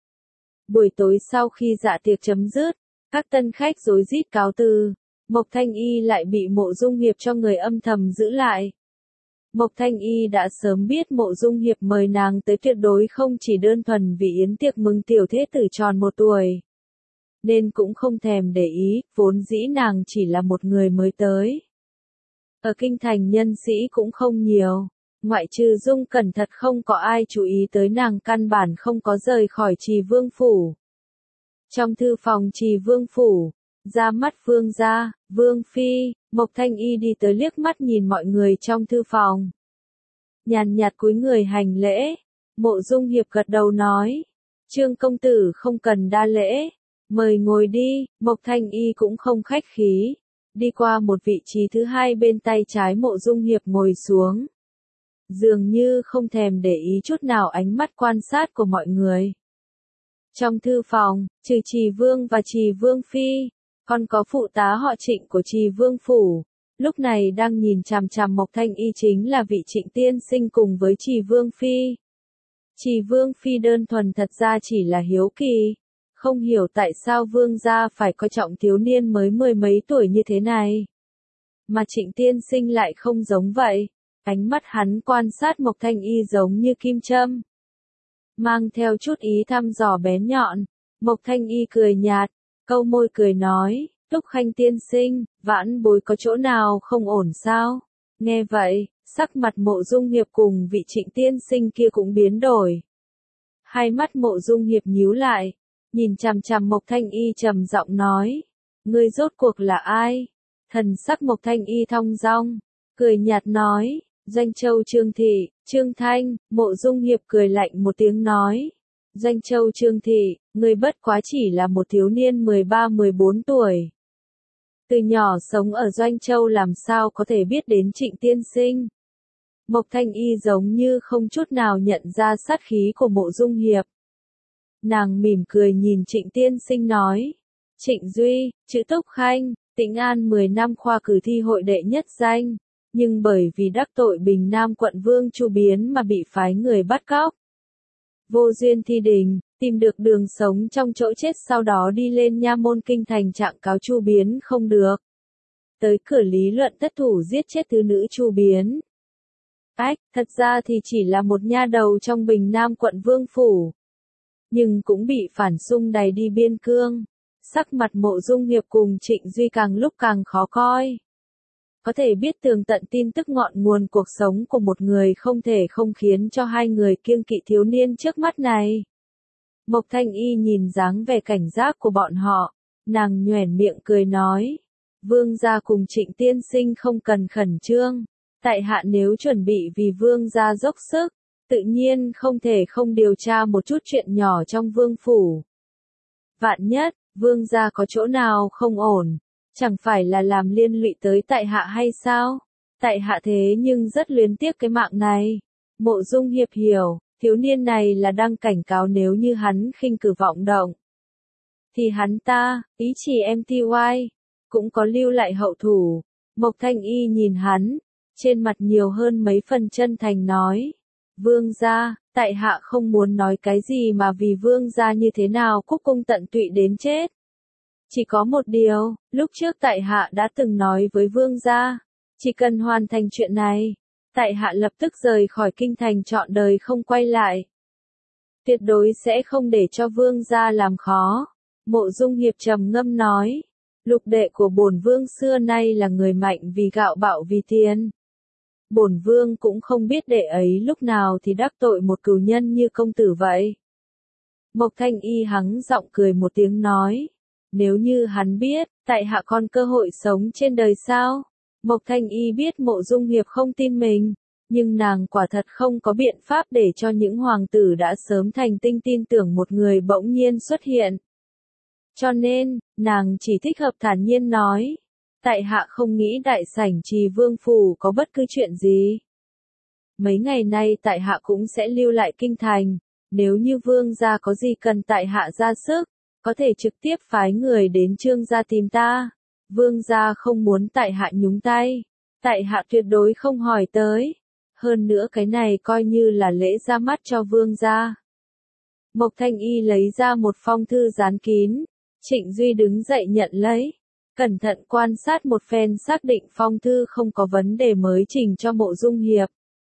Buổi tối sau khi dạ tiệc chấm dứt, các tân khách rối rít cáo từ, Mộc Thanh Y lại bị Mộ Dung Hiệp cho người âm thầm giữ lại. Mộc Thanh Y đã sớm biết Mộ Dung Hiệp mời nàng tới tuyệt đối không chỉ đơn thuần vì yến tiệc mừng tiểu thế tử tròn 1 tuổi. Nên cũng không thèm để ý, vốn dĩ nàng chỉ là một người mới tới. Ở kinh thành nhân sĩ cũng không nhiều, ngoại trừ Dung Cẩn thật không có ai chú ý tới nàng căn bản không có rời khỏi Trì Vương Phủ. Trong thư phòng Trì Vương Phủ, ra mắt Vương gia, Vương Phi, Mộc Thanh Y đi tới liếc mắt nhìn mọi người trong thư phòng. Nhàn nhạt cúi người hành lễ, Mộ Dung Hiệp gật đầu nói, Trương công tử không cần đa lễ, mời ngồi đi, Mộc Thanh Y cũng không khách khí, đi qua một vị trí thứ hai bên tay trái Mộ Dung Hiệp ngồi xuống. Dường như không thèm để ý chút nào ánh mắt quan sát của mọi người. Trong thư phòng, trừ Trì Vương và Trì Vương Phi, còn có phụ tá họ Trịnh của Trì Vương Phủ, lúc này đang nhìn chằm chằm Mộc Thanh Y chính là vị Trịnh tiên sinh cùng với Trì Vương Phi. Trì Vương Phi đơn thuần thật ra chỉ là hiếu kỳ, không hiểu tại sao Vương gia phải coi trọng thiếu niên mới 10 mấy tuổi như thế này. Mà Trịnh tiên sinh lại không giống vậy, ánh mắt hắn quan sát Mộc Thanh Y giống như kim châm. Mang theo chút ý thăm dò bén nhọn, Mộc Thanh Y cười nhạt, câu môi cười nói, Túc Khanh tiên sinh, vãn bối có chỗ nào không ổn sao? Nghe vậy, sắc mặt Mộ Dung Hiệp cùng vị Trịnh tiên sinh kia cũng biến đổi. Hai mắt Mộ Dung Hiệp nhíu lại, nhìn chằm chằm Mộc Thanh Y trầm giọng nói, ngươi rốt cuộc là ai? Thần sắc Mộc Thanh Y thong dong, cười nhạt nói, Doanh Châu Trương Thị, Trương Thanh. Mộ Dung Hiệp cười lạnh một tiếng nói, Doanh Châu Trương Thị, ngươi bất quá chỉ là một thiếu niên 13-14 tuổi. Từ nhỏ sống ở Doanh Châu làm sao có thể biết đến Trịnh tiên sinh. Mộc Thanh Y giống như không chút nào nhận ra sát khí của Mộ Dung Hiệp. Nàng mỉm cười nhìn Trịnh tiên sinh nói, Trịnh Duy, chữ Túc Khanh, Tĩnh An 10 năm khoa cử thi hội đệ nhất danh, nhưng bởi vì đắc tội Bình Nam quận Vương Chu Biến mà bị phái người bắt cóc. Vô duyên thi đình, tìm được đường sống trong chỗ chết sau đó đi lên nha môn kinh thành trạng cáo Chu Biến không được. Tới cửa lý luận thất thủ giết chết thứ nữ Chu Biến. Ách, thật ra thì chỉ là một nha đầu trong Bình Nam quận Vương Phủ. Nhưng cũng bị phản xung đày đi biên cương. Sắc mặt Mộ Dung Hiệp cùng Trịnh Duy càng lúc càng khó coi. Có thể biết tường tận tin tức ngọn nguồn cuộc sống của một người không thể không khiến cho hai người kiêng kỵ thiếu niên trước mắt này. Mộc Thanh Y nhìn dáng vẻ cảnh giác của bọn họ, nàng nhoẻn miệng cười nói. Vương gia cùng Trịnh tiên sinh không cần khẩn trương, tại hạ nếu chuẩn bị vì vương gia dốc sức, tự nhiên không thể không điều tra một chút chuyện nhỏ trong vương phủ. Vạn nhất, vương gia có chỗ nào không ổn, chẳng phải là làm liên lụy tới tại hạ hay sao? Tại hạ thế nhưng rất luyến tiếc cái mạng này. Mộ Dung Hiệp hiểu, thiếu niên này là đang cảnh cáo nếu như hắn khinh cử vọng động. Thì hắn ta, ý chỉ MTY, cũng có lưu lại hậu thủ. Mộc Thanh Y nhìn hắn, trên mặt nhiều hơn mấy phần chân thành nói. Vương gia, tại hạ không muốn nói cái gì mà vì vương gia như thế nào cúc cung tận tụy đến chết. Chỉ có một điều, lúc trước tại hạ đã từng nói với vương gia, chỉ cần hoàn thành chuyện này, tại hạ lập tức rời khỏi kinh thành trọn đời không quay lại. Tuyệt đối sẽ không để cho vương gia làm khó. Mộ Dung Hiệp trầm ngâm nói, lục đệ của bổn vương xưa nay là người mạnh vì gạo bạo vì tiền. Bổn vương cũng không biết đệ ấy lúc nào thì đắc tội một cừu nhân như công tử vậy. Mộc Thanh Y hắng giọng cười một tiếng nói, nếu như hắn biết, tại hạ còn cơ hội sống trên đời sao? Mộc Thanh Y biết Mộ Dung Hiệp không tin mình, nhưng nàng quả thật không có biện pháp để cho những hoàng tử đã sớm thành tinh tin tưởng một người bỗng nhiên xuất hiện. Cho nên, nàng chỉ thích hợp thản nhiên nói, tại hạ không nghĩ đại sảnh Trì Vương Phủ có bất cứ chuyện gì. Mấy ngày nay tại hạ cũng sẽ lưu lại kinh thành, nếu như vương gia có gì cần tại hạ ra sức, có thể trực tiếp phái người đến Trương gia tìm ta. Vương gia không muốn tại hạ nhúng tay, tại hạ tuyệt đối không hỏi tới. Hơn nữa cái này coi như là lễ ra mắt cho vương gia. Mộc Thanh Y lấy ra một phong thư dán kín, Trịnh Duy đứng dậy nhận lấy, cẩn thận quan sát một phen xác định phong thư không có vấn đề mới trình cho Mộ Dung Hiệp.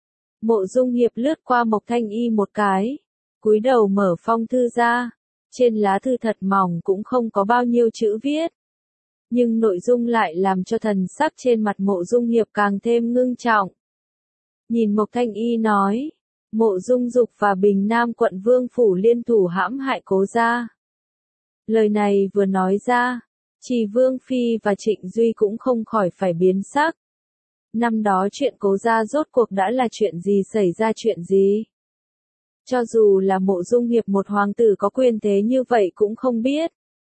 Mộ Dung Hiệp lướt qua Mộc Thanh Y một cái, cúi đầu mở phong thư ra, trên lá thư thật mỏng cũng không có bao nhiêu chữ viết. Nhưng nội dung lại làm cho thần sắc trên mặt Mộ Dung Hiệp càng thêm ngưng trọng. Nhìn Mộc Thanh Y nói, Mộ Dung Dục và Bình Nam quận Vương Phủ liên thủ hãm hại Cố gia. Lời này vừa nói ra, Trì Vương Phi và Trịnh Duy cũng không khỏi phải biến sắc. Năm đó chuyện Cố gia rốt cuộc đã là chuyện gì, xảy ra chuyện gì? Cho dù là Mộ Dung Hiệp một hoàng tử có quyền thế như vậy cũng không biết.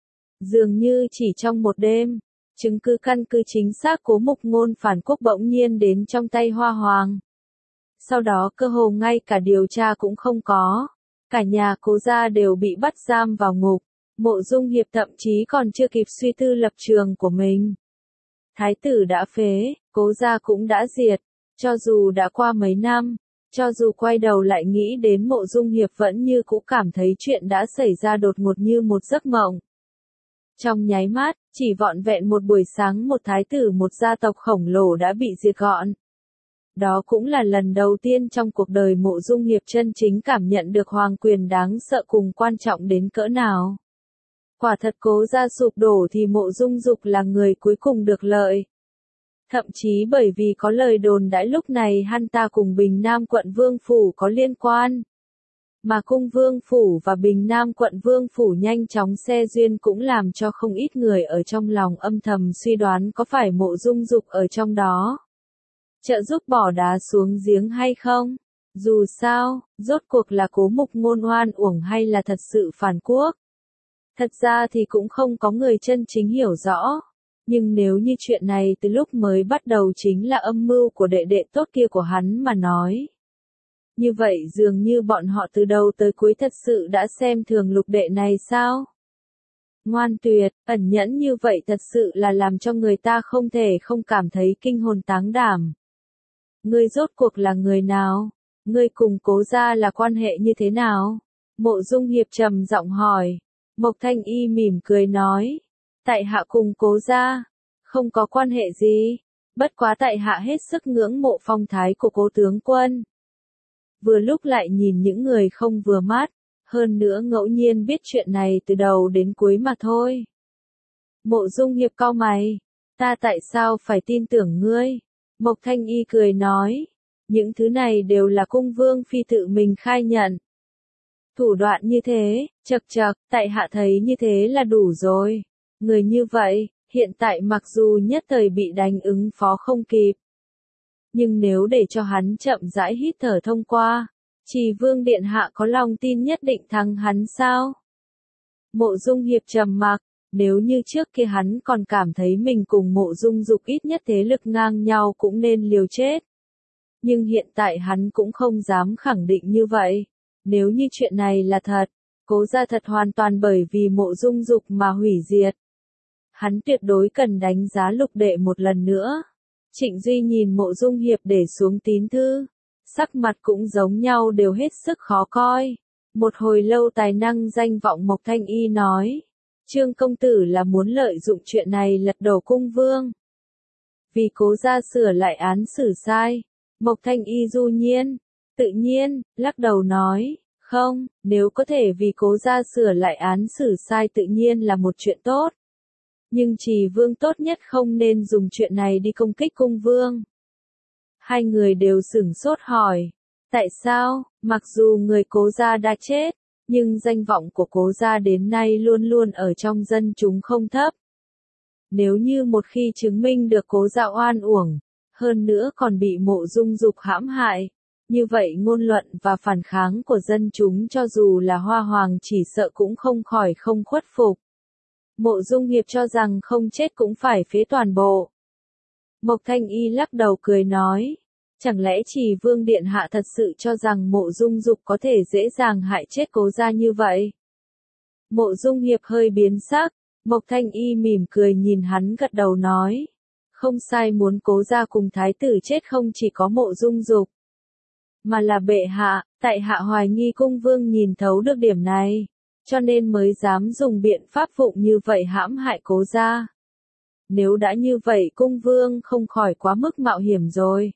Dường như chỉ trong một đêm, chứng cứ căn cứ chính xác Cố Mục Ngôn phản quốc bỗng nhiên đến trong tay Hoa Hoàng. Sau đó cơ hồ ngay cả điều tra cũng không có. Cả nhà Cố gia đều bị bắt giam vào ngục. Mộ Dung Hiệp thậm chí còn chưa kịp suy tư lập trường của mình. Thái tử đã phế, Cố gia cũng đã diệt. Cho dù đã qua mấy năm, cho dù quay đầu lại nghĩ đến Mộ Dung Hiệp vẫn như cũ cảm thấy chuyện đã xảy ra đột ngột như một giấc mộng. Trong nháy mắt, chỉ vỏn vẹn một buổi sáng một thái tử một gia tộc khổng lồ đã bị diệt gọn. Đó cũng là lần đầu tiên trong cuộc đời Mộ Dung Hiệp chân chính cảm nhận được hoàng quyền đáng sợ cùng quan trọng đến cỡ nào. Quả thật Cố gia sụp đổ thì Mộ Dung Dục là người cuối cùng được lợi. Thậm chí bởi vì có lời đồn đãi lúc này hắn ta cùng Bình Nam quận Vương Phủ có liên quan. Mà cung Vương Phủ và Bình Nam quận Vương Phủ nhanh chóng xe duyên cũng làm cho không ít người ở trong lòng âm thầm suy đoán có phải Mộ Dung Dục ở trong đó. Trợ giúp bỏ đá xuống giếng hay không? Dù sao, rốt cuộc là Cố Mục Ngôn oan uổng hay là thật sự phản quốc? Thật ra thì cũng không có người chân chính hiểu rõ. Nhưng nếu như chuyện này từ lúc mới bắt đầu chính là âm mưu của đệ đệ tốt kia của hắn mà nói. Như vậy dường như bọn họ từ đầu tới cuối thật sự đã xem thường lục đệ này sao? Ngoan tuyệt, ẩn nhẫn như vậy thật sự là làm cho người ta không thể không cảm thấy kinh hồn táng đảm. Ngươi rốt cuộc là người nào? Ngươi cùng Cố gia là quan hệ như thế nào? Mộ Dung Hiệp trầm giọng hỏi. Mộc Thanh Y mỉm cười nói. Tại hạ cùng Cố gia không có quan hệ gì. Bất quá tại hạ hết sức ngưỡng mộ phong thái của cố tướng quân. Vừa lúc lại nhìn những người không vừa mắt, hơn nữa ngẫu nhiên biết chuyện này từ đầu đến cuối mà thôi. Mộ Dung Hiệp cau mày, ta tại sao phải tin tưởng ngươi? Mộc Thanh Y cười nói, những thứ này đều là cung vương phi tự mình khai nhận. Thủ đoạn như thế, chậc chậc, tại hạ thấy như thế là đủ rồi. Người như vậy, hiện tại mặc dù nhất thời bị đánh ứng phó không kịp. Nhưng nếu để cho hắn chậm rãi hít thở thông qua, Trì Vương Điện Hạ có lòng tin nhất định thắng hắn sao? Mộ Dung Hiệp trầm mặc, nếu như trước kia hắn còn cảm thấy mình cùng Mộ Dung Dục ít nhất thế lực ngang nhau cũng nên liều chết. Nhưng hiện tại hắn cũng không dám khẳng định như vậy. Nếu như chuyện này là thật, Cố gia thật hoàn toàn bởi vì Mộ Dung Dục mà hủy diệt. Hắn tuyệt đối cần đánh giá Lục đệ một lần nữa. Trịnh Duy nhìn Mộ Dung Hiệp để xuống tín thư, sắc mặt cũng giống nhau đều hết sức khó coi. Một hồi lâu tài năng danh vọng Mộc Thanh Y nói, Trương công tử là muốn lợi dụng chuyện này lật đổ cung vương. Vì Cố gia sửa lại án xử sai, Mộc Thanh Y du nhiên, tự nhiên, lắc đầu nói, không, nếu có thể vì Cố gia sửa lại án xử sai tự nhiên là một chuyện tốt. Nhưng Trì Vương tốt nhất không nên dùng chuyện này đi công kích cung vương. Hai người đều sửng sốt hỏi, tại sao, mặc dù người Cố gia đã chết, nhưng danh vọng của Cố gia đến nay luôn luôn ở trong dân chúng không thấp. Nếu như một khi chứng minh được Cố gia oan uổng, hơn nữa còn bị Mộ Dung Dục hãm hại, như vậy ngôn luận và phản kháng của dân chúng cho dù là Hoa Hoàng chỉ sợ cũng không khỏi không khuất phục. Mộ Dung Hiệp cho rằng không chết cũng phải phế toàn bộ. Mộc Thanh Y lắc đầu cười nói, chẳng lẽ Trì Vương Điện Hạ thật sự cho rằng Mộ Dung Dục có thể dễ dàng hại chết Cố gia như vậy? Mộ Dung Hiệp hơi biến sắc, Mộc Thanh Y mỉm cười nhìn hắn gật đầu nói, không sai, muốn Cố gia cùng thái tử chết không chỉ có Mộ Dung Dục, mà là bệ hạ, tại hạ hoài nghi cung vương nhìn thấu được điểm này, cho nên mới dám dùng biện pháp phụng như vậy hãm hại Cố gia. Nếu đã như vậy cung vương không khỏi quá mức mạo hiểm rồi.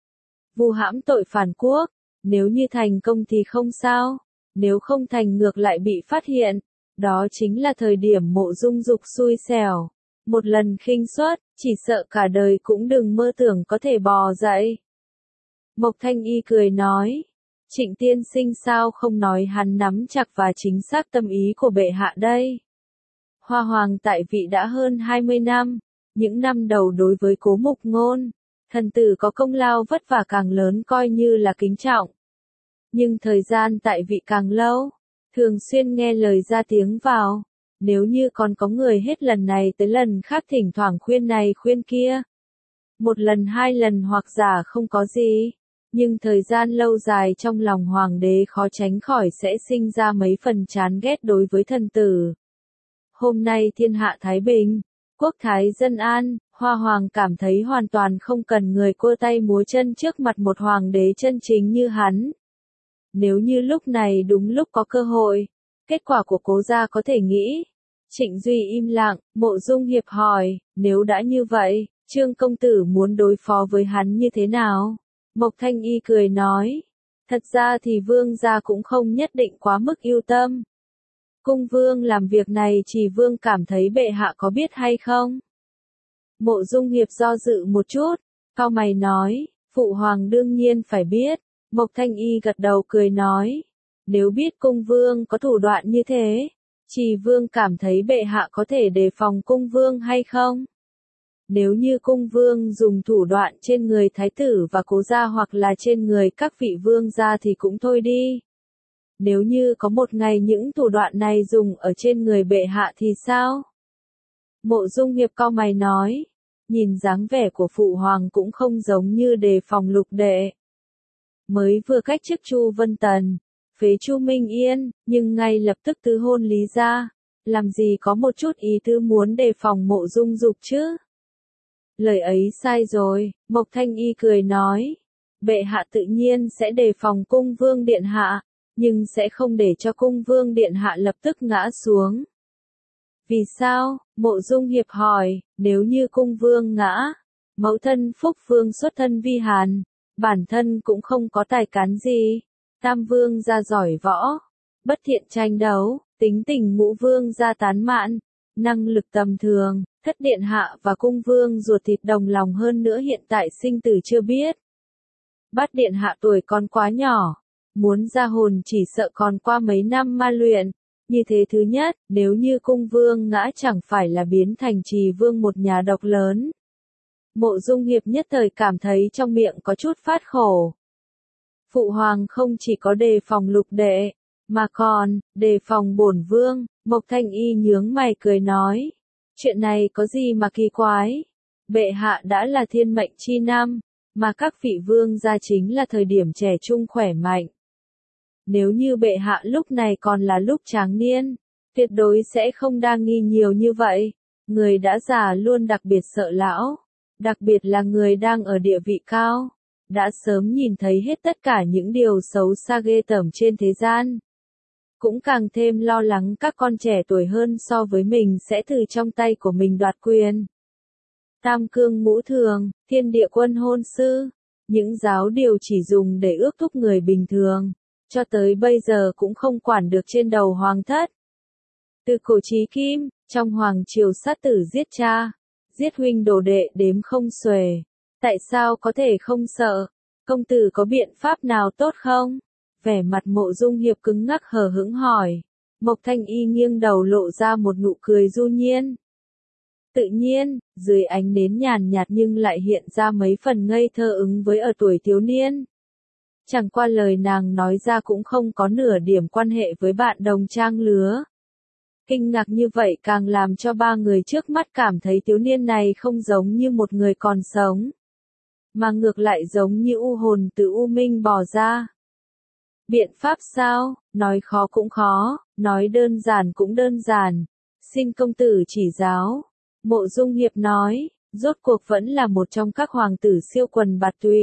Vu hãm tội phản quốc, nếu như thành công thì không sao, nếu không thành ngược lại bị phát hiện, đó chính là thời điểm Mộ Dung Dục xui xẻo. Một lần khinh suất, chỉ sợ cả đời cũng đừng mơ tưởng có thể bò dậy. Mộc Thanh Y cười nói, Trịnh tiên sinh sao không nói hắn nắm chặt và chính xác tâm ý của bệ hạ đây. Hoa Hoàng tại vị đã hơn 20 năm, những năm đầu đối với Cố Mục Ngôn, thần tử có công lao vất vả càng lớn coi như là kính trọng. Nhưng thời gian tại vị càng lâu, thường xuyên nghe lời ra tiếng vào, nếu như còn có người hết lần này tới lần khác thỉnh thoảng khuyên này khuyên kia. Một lần hai lần hoặc giả không có gì, nhưng thời gian lâu dài trong lòng hoàng đế khó tránh khỏi sẽ sinh ra mấy phần chán ghét đối với thần tử. Hôm nay thiên hạ thái bình, quốc thái dân an, Hoa Hoàng cảm thấy hoàn toàn không cần người cua tay múa chân trước mặt một hoàng đế chân chính như hắn. Nếu như lúc này đúng lúc có cơ hội, kết quả của Cố gia có thể nghĩ. Trịnh Duy im lặng, Mộ Dung Hiệp hỏi, nếu đã như vậy, Trương công tử muốn đối phó với hắn như thế nào? Mộc Thanh Y cười nói, thật ra thì vương gia cũng không nhất định quá mức yêu tâm. Cung vương làm việc này Trì Vương cảm thấy bệ hạ có biết hay không? Mộ Dung Hiệp do dự một chút, cau mày nói, phụ hoàng đương nhiên phải biết. Mộc Thanh Y gật đầu cười nói, nếu biết cung vương có thủ đoạn như thế, Trì Vương cảm thấy bệ hạ có thể đề phòng cung vương hay không? Nếu như cung vương dùng thủ đoạn trên người thái tử và Cố gia hoặc là trên người các vị vương gia thì cũng thôi đi. Nếu như có một ngày những thủ đoạn này dùng ở trên người bệ hạ thì sao? Mộ Dung Hiệp cau mày nói, nhìn dáng vẻ của phụ hoàng cũng không giống như đề phòng Lục đệ. Mới vừa cách chức Chu Vân Tần, phế Chu Minh Yên, nhưng ngay lập tức tứ hôn Lý gia, làm gì có một chút ý tứ muốn đề phòng Mộ Dung Dục chứ? Lời ấy sai rồi, Mộc Thanh Y cười nói, bệ hạ tự nhiên sẽ đề phòng cung vương điện hạ, nhưng sẽ không để cho cung vương điện hạ lập tức ngã xuống. Vì sao? Mộ Dung Hiệp hỏi, nếu như cung vương ngã, Mẫu thân Phúc Vương xuất thân vi hàn, bản thân cũng không có tài cán gì. Tam Vương gia giỏi võ, bất thiện tranh đấu, tính tình Ngũ Vương gia tán mạn, năng lực tầm thường. Thất điện hạ và cung vương ruột thịt đồng lòng hơn nữa hiện tại sinh tử chưa biết. Bát điện hạ tuổi còn quá nhỏ, muốn ra hồn chỉ sợ còn qua mấy năm ma luyện. Như thế thứ nhất, nếu như cung vương ngã chẳng phải là biến thành trì vương một nhà độc lớn. Mộ Dung Hiệp nhất thời cảm thấy trong miệng có chút phát khổ. Phụ hoàng không chỉ có đề phòng Lục đệ, mà còn đề phòng bổn vương. Mộc Thanh Y nhướng mày cười nói, chuyện này có gì mà kỳ quái? Bệ hạ đã là thiên mệnh chi năm, mà các vị vương gia chính là thời điểm trẻ trung khỏe mạnh. Nếu như bệ hạ lúc này còn là lúc tráng niên, tuyệt đối sẽ không đa nghi nhiều như vậy. Người đã già luôn đặc biệt sợ lão, đặc biệt là người đang ở địa vị cao, đã sớm nhìn thấy hết tất cả những điều xấu xa ghê tởm trên thế gian. Cũng càng thêm lo lắng các con trẻ tuổi hơn so với mình sẽ từ trong tay của mình đoạt quyền. Tam cương ngũ thường, thiên địa quân hôn sư, những giáo điều chỉ dùng để ước thúc người bình thường, cho tới bây giờ cũng không quản được trên đầu hoàng thất. Từ cổ chí kim, trong hoàng triều sát tử giết cha, giết huynh đồ đệ đếm không xuể. Tại sao có thể không sợ? Công tử có biện pháp nào tốt không? Vẻ mặt Mộ Dung Hiệp cứng ngắc hờ hững hỏi. Mộc Thanh Y nghiêng đầu lộ ra một nụ cười du nhiên. Tự nhiên, dưới ánh nến nhàn nhạt nhưng lại hiện ra mấy phần ngây thơ ứng với ở tuổi thiếu niên. Chẳng qua lời nàng nói ra cũng không có nửa điểm quan hệ với bạn đồng trang lứa. Kinh ngạc như vậy càng làm cho ba người trước mắt cảm thấy thiếu niên này không giống như một người còn sống, mà ngược lại giống như u hồn từ u minh bò ra. Biện pháp sao? Nói khó cũng khó, nói đơn giản cũng đơn giản. Xin công tử chỉ giáo. Mộ Dung Hiệp nói, rốt cuộc vẫn là một trong các hoàng tử siêu quần bạt tụy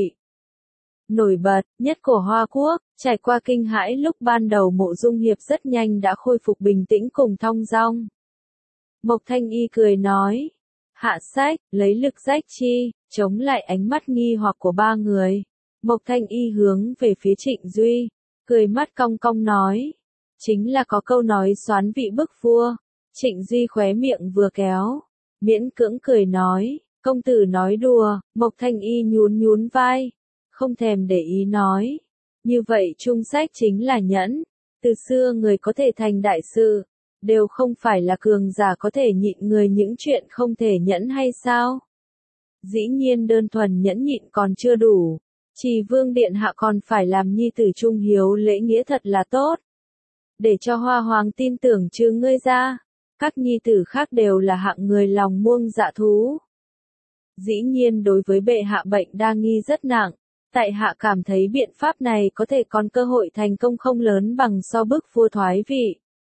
nổi bật nhất của Hoa Quốc. Trải qua kinh hãi lúc ban đầu, Mộ Dung Hiệp rất nhanh đã khôi phục bình tĩnh cùng thong dong. Mộc Thanh Y cười nói, hạ sách, lấy lực rách chi, chống lại ánh mắt nghi hoặc của ba người. Mộc Thanh Y hướng về phía Trịnh Duy, cười mắt cong cong nói, chính là có câu nói xoán vị bức vua. Trịnh Duy khóe miệng vừa kéo, miễn cưỡng cười nói, công tử nói đùa. Mộc Thanh Y nhún nhún vai, không thèm để ý nói, như vậy trung sách chính là nhẫn. Từ xưa người có thể thành đại sự, đều không phải là cường giả có thể nhịn người những chuyện không thể nhẫn hay sao? Dĩ nhiên đơn thuần nhẫn nhịn còn chưa đủ. Trì Vương điện hạ còn phải làm nhi tử trung hiếu lễ nghĩa thật là tốt. Để cho Hoa Hoàng tin tưởng chứ ngươi ra, các nhi tử khác đều là hạng người lòng muông dạ thú. Dĩ nhiên đối với bệ hạ bệnh đa nghi rất nặng, tại hạ cảm thấy biện pháp này có thể còn cơ hội thành công không lớn bằng so bức vua thoái vị.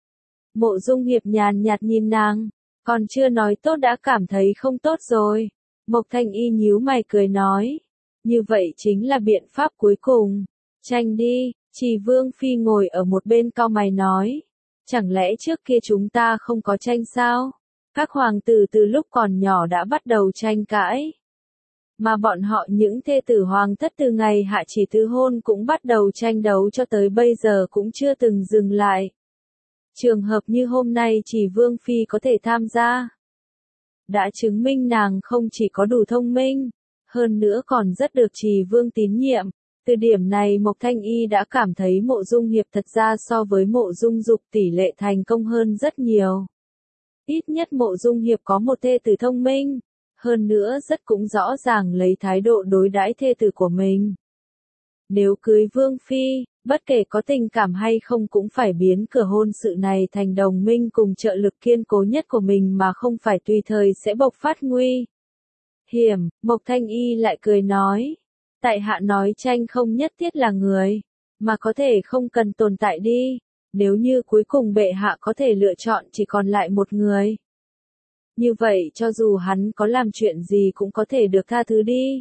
Mộ Dung Hiệp nhàn nhạt nhìn nàng, còn chưa nói tốt đã cảm thấy không tốt rồi. Mộc Thanh Y nhíu mày cười nói, như vậy chính là biện pháp cuối cùng. Tranh đi. Trì Vương Phi ngồi ở một bên cau mày nói, chẳng lẽ trước kia chúng ta không có tranh sao? Các hoàng tử từ lúc còn nhỏ đã bắt đầu tranh cãi. Mà bọn họ những thê tử hoàng thất từ ngày hạ chỉ tứ hôn cũng bắt đầu tranh đấu cho tới bây giờ cũng chưa từng dừng lại. Trường hợp như hôm nay Trì Vương Phi có thể tham gia, đã chứng minh nàng không chỉ có đủ thông minh, hơn nữa còn rất được Trì Vương tín nhiệm. Từ điểm này Mộc Thanh Y đã cảm thấy Mộ Dung Hiệp thật ra so với Mộ Dung Dục tỷ lệ thành công hơn rất nhiều. Ít nhất Mộ Dung Hiệp có một thê tử thông minh, hơn nữa rất cũng rõ ràng lấy thái độ đối đãi thê tử của mình. Nếu cưới Vương Phi, bất kể có tình cảm hay không cũng phải biến cửa hôn sự này thành đồng minh cùng trợ lực kiên cố nhất của mình mà không phải tùy thời sẽ bộc phát nguy hiểm. Mộc Thanh Y lại cười nói, tại hạ nói tranh không nhất thiết là người, mà có thể không cần tồn tại đi. Nếu như cuối cùng bệ hạ có thể lựa chọn chỉ còn lại một người, như vậy cho dù hắn có làm chuyện gì cũng có thể được tha thứ đi.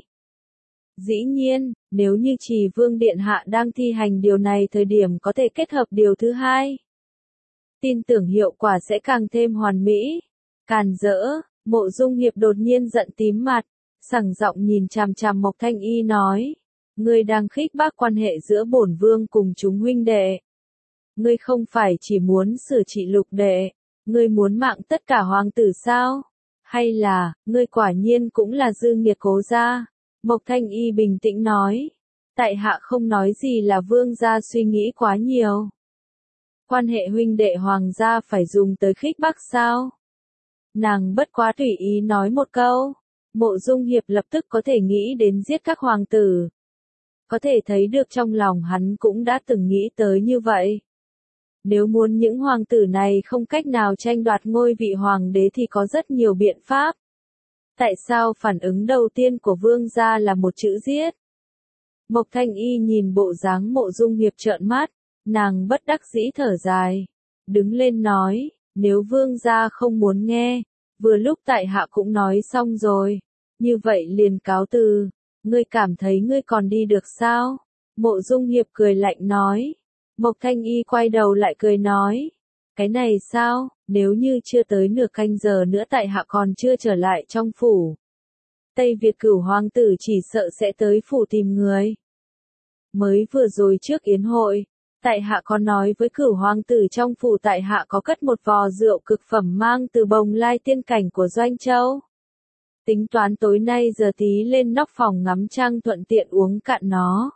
Dĩ nhiên, nếu như Trì Vương điện hạ đang thi hành điều này thời điểm có thể kết hợp điều thứ hai, tin tưởng hiệu quả sẽ càng thêm hoàn mỹ. Càn rỡ. Mộ Dung Hiệp đột nhiên giận tím mặt, sẳng giọng nhìn chằm chằm Mộc Thanh Y nói, ngươi đang khích bác quan hệ giữa bổn vương cùng chúng huynh đệ. Ngươi không phải chỉ muốn sửa trị Lục đệ, ngươi muốn mạng tất cả hoàng tử sao? Hay là, ngươi quả nhiên cũng là dư nghiệt Cố gia? Mộc Thanh Y bình tĩnh nói, tại hạ không nói gì là vương gia suy nghĩ quá nhiều. Quan hệ huynh đệ hoàng gia phải dùng tới khích bác sao? Nàng bất quá tùy ý nói một câu, Mộ Dung Hiệp lập tức có thể nghĩ đến giết các hoàng tử. Có thể thấy được trong lòng hắn cũng đã từng nghĩ tới như vậy. Nếu muốn những hoàng tử này không cách nào tranh đoạt ngôi vị hoàng đế thì có rất nhiều biện pháp. Tại sao phản ứng đầu tiên của vương gia là một chữ giết? Mộc Thanh Y nhìn bộ dáng Mộ Dung Hiệp trợn mắt, nàng bất đắc dĩ thở dài, đứng lên nói, nếu vương gia không muốn nghe, vừa lúc tại hạ cũng nói xong rồi, như vậy liền cáo từ, ngươi cảm thấy ngươi còn đi được sao? Mộ Dung Hiệp cười lạnh nói. Mộc Thanh Y quay đầu lại cười nói, cái này sao, nếu như chưa tới nửa canh giờ nữa tại hạ còn chưa trở lại trong phủ. Tây Việt Cửu hoàng tử chỉ sợ sẽ tới phủ tìm người. Mới vừa rồi trước yến hội, tại hạ có nói với Cửu hoàng tử trong phủ tại hạ có cất một vò rượu cực phẩm mang từ Bồng Lai tiên cảnh của Doanh Châu. Tính toán tối nay giờ tí lên nóc phòng ngắm trăng thuận tiện uống cạn nó.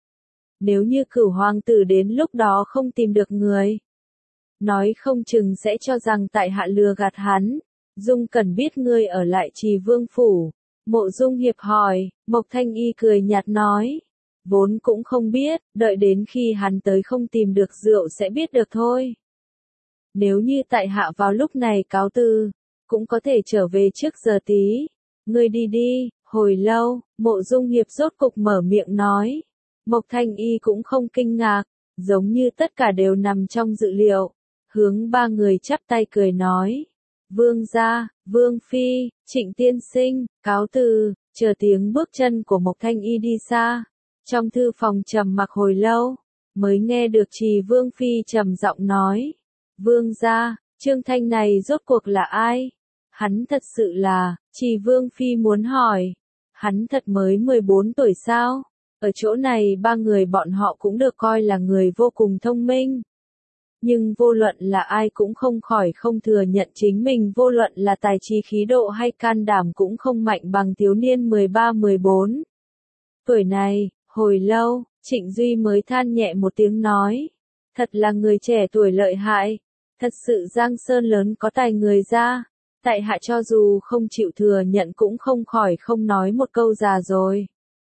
Nếu như Cửu hoàng tử đến lúc đó không tìm được người, nói không chừng sẽ cho rằng tại hạ lừa gạt hắn. Dung Cẩn biết ngươi ở lại Trì Vương phủ. Mộ Dung Hiệp hỏi, Mộc Thanh Y cười nhạt nói, vốn cũng không biết, đợi đến khi hắn tới không tìm được rượu sẽ biết được thôi. Nếu như tại hạ vào lúc này cáo từ, cũng có thể trở về trước giờ tí. Ngươi đi đi. Hồi lâu, Mộ Dung Hiệp rốt cục mở miệng nói. Mộc Thanh Y cũng không kinh ngạc, giống như tất cả đều nằm trong dự liệu, hướng ba người chắp tay cười nói, vương gia, vương phi, Trịnh tiên sinh, cáo từ, chờ tiếng bước chân của Mộc Thanh Y đi xa. Trong thư phòng trầm mặc hồi lâu, mới nghe được Trì Vương phi trầm giọng nói, vương gia, Trương Thanh này rốt cuộc là ai? Hắn thật sự là, Trì Vương phi muốn hỏi, hắn thật mới 14 tuổi sao? Ở chỗ này ba người bọn họ cũng được coi là người vô cùng thông minh. Nhưng vô luận là ai cũng không khỏi không thừa nhận chính mình, vô luận là tài trí khí độ hay can đảm cũng không mạnh bằng thiếu niên 13-14 tuổi này. Hồi lâu, Trịnh Duy mới than nhẹ một tiếng nói, thật là người trẻ tuổi lợi hại, thật sự Giang Sơn lớn có tài người ra, tại hạ cho dù không chịu thừa nhận cũng không khỏi không nói một câu già rồi.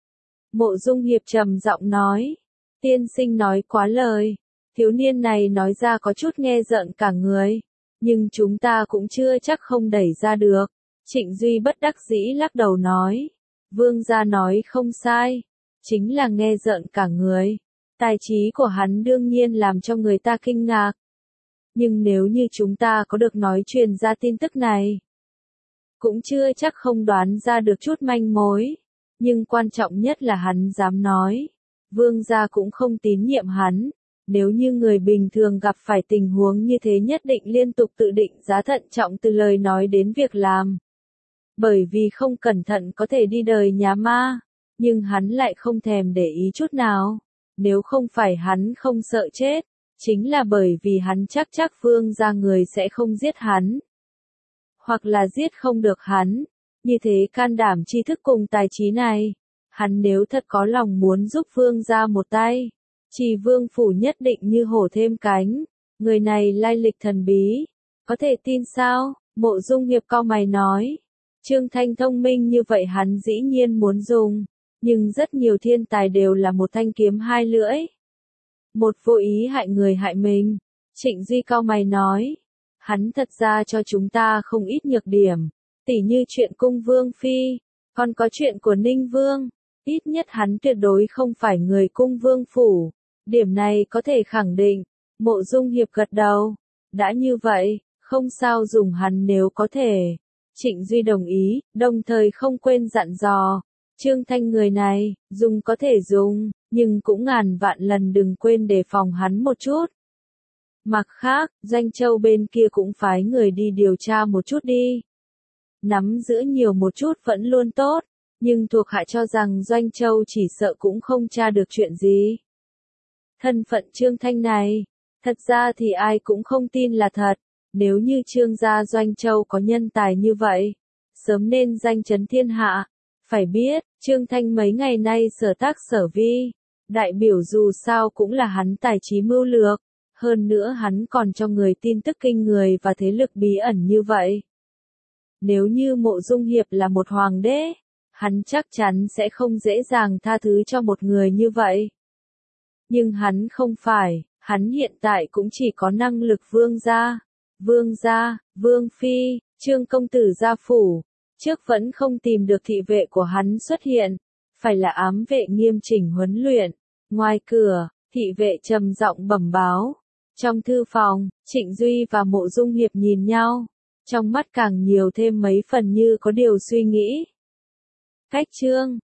Mộ Dung Hiệp trầm giọng nói, tiên sinh nói quá lời, thiếu niên này nói ra có chút nghe giận cả người, nhưng chúng ta cũng chưa chắc không đẩy ra được. Trịnh Duy bất đắc dĩ lắc đầu nói, vương gia nói không sai, chính là nghe giận cả người, tài trí của hắn đương nhiên làm cho người ta kinh ngạc. Nhưng nếu như chúng ta có được nói truyền ra tin tức này, cũng chưa chắc không đoán ra được chút manh mối. Nhưng quan trọng nhất là hắn dám nói. Vương gia cũng không tín nhiệm hắn. Nếu như người bình thường gặp phải tình huống như thế nhất định liên tục tự định giá thận trọng từ lời nói đến việc làm. Bởi vì không cẩn thận có thể đi đời nhà ma. Nhưng hắn lại không thèm để ý chút nào. Nếu không phải hắn không sợ chết, chính là bởi vì hắn chắc vương gia người sẽ không giết hắn. Hoặc là giết không được hắn. Như thế can đảm tri thức cùng tài trí này, hắn nếu thật có lòng muốn giúp vương gia một tay, Trì Vương phủ nhất định như hổ thêm cánh. Người này lai lịch thần bí, có thể tin sao? Mộ Dung Hiệp cau mày nói, Trương Thanh thông minh như vậy hắn dĩ nhiên muốn dùng, nhưng rất nhiều thiên tài đều là một thanh kiếm hai lưỡi. Một vô ý hại người hại mình. Trịnh Duy cau mày nói, hắn thật ra cho chúng ta không ít nhược điểm. Tỉ như chuyện cung vương phi, còn có chuyện của Ninh Vương, ít nhất hắn tuyệt đối không phải người cung vương phủ, điểm này có thể khẳng định. Mộ Dung Hiệp gật đầu, đã như vậy, không sao dùng hắn nếu có thể. Trịnh Duy đồng ý, đồng thời không quên dặn dò, Trương Thanh người này, dùng có thể dùng, nhưng cũng ngàn vạn lần đừng quên đề phòng hắn một chút. Mặt khác, Doanh Châu bên kia cũng phái người đi điều tra một chút đi. Nắm giữ nhiều một chút vẫn luôn tốt, Nhưng thuộc hạ cho rằng Doanh Châu chỉ sợ cũng không tra được chuyện gì. Thân phận Trương Thanh này, thật ra thì ai cũng không tin là thật, nếu như Trương gia Doanh Châu có nhân tài như vậy, sớm nên danh chấn thiên hạ. Phải biết, Trương Thanh mấy ngày nay sở tác sở vi, đại biểu dù sao cũng là hắn tài trí mưu lược, hơn nữa hắn còn cho người tin tức kinh người và thế lực bí ẩn như vậy. Nếu như Mộ Dung Hiệp là một hoàng đế, hắn chắc chắn sẽ không dễ dàng tha thứ cho một người như vậy. Nhưng hắn không phải, hắn hiện tại cũng chỉ có năng lực vương gia, vương phi, Trương công tử gia phủ, trước vẫn không tìm được thị vệ của hắn xuất hiện, phải là ám vệ nghiêm chỉnh huấn luyện. Ngoài cửa, thị vệ trầm giọng bẩm báo. Trong thư phòng, Trịnh Duy và Mộ Dung Hiệp nhìn nhau, trong mắt càng nhiều thêm mấy phần như có điều suy nghĩ. Cách Trương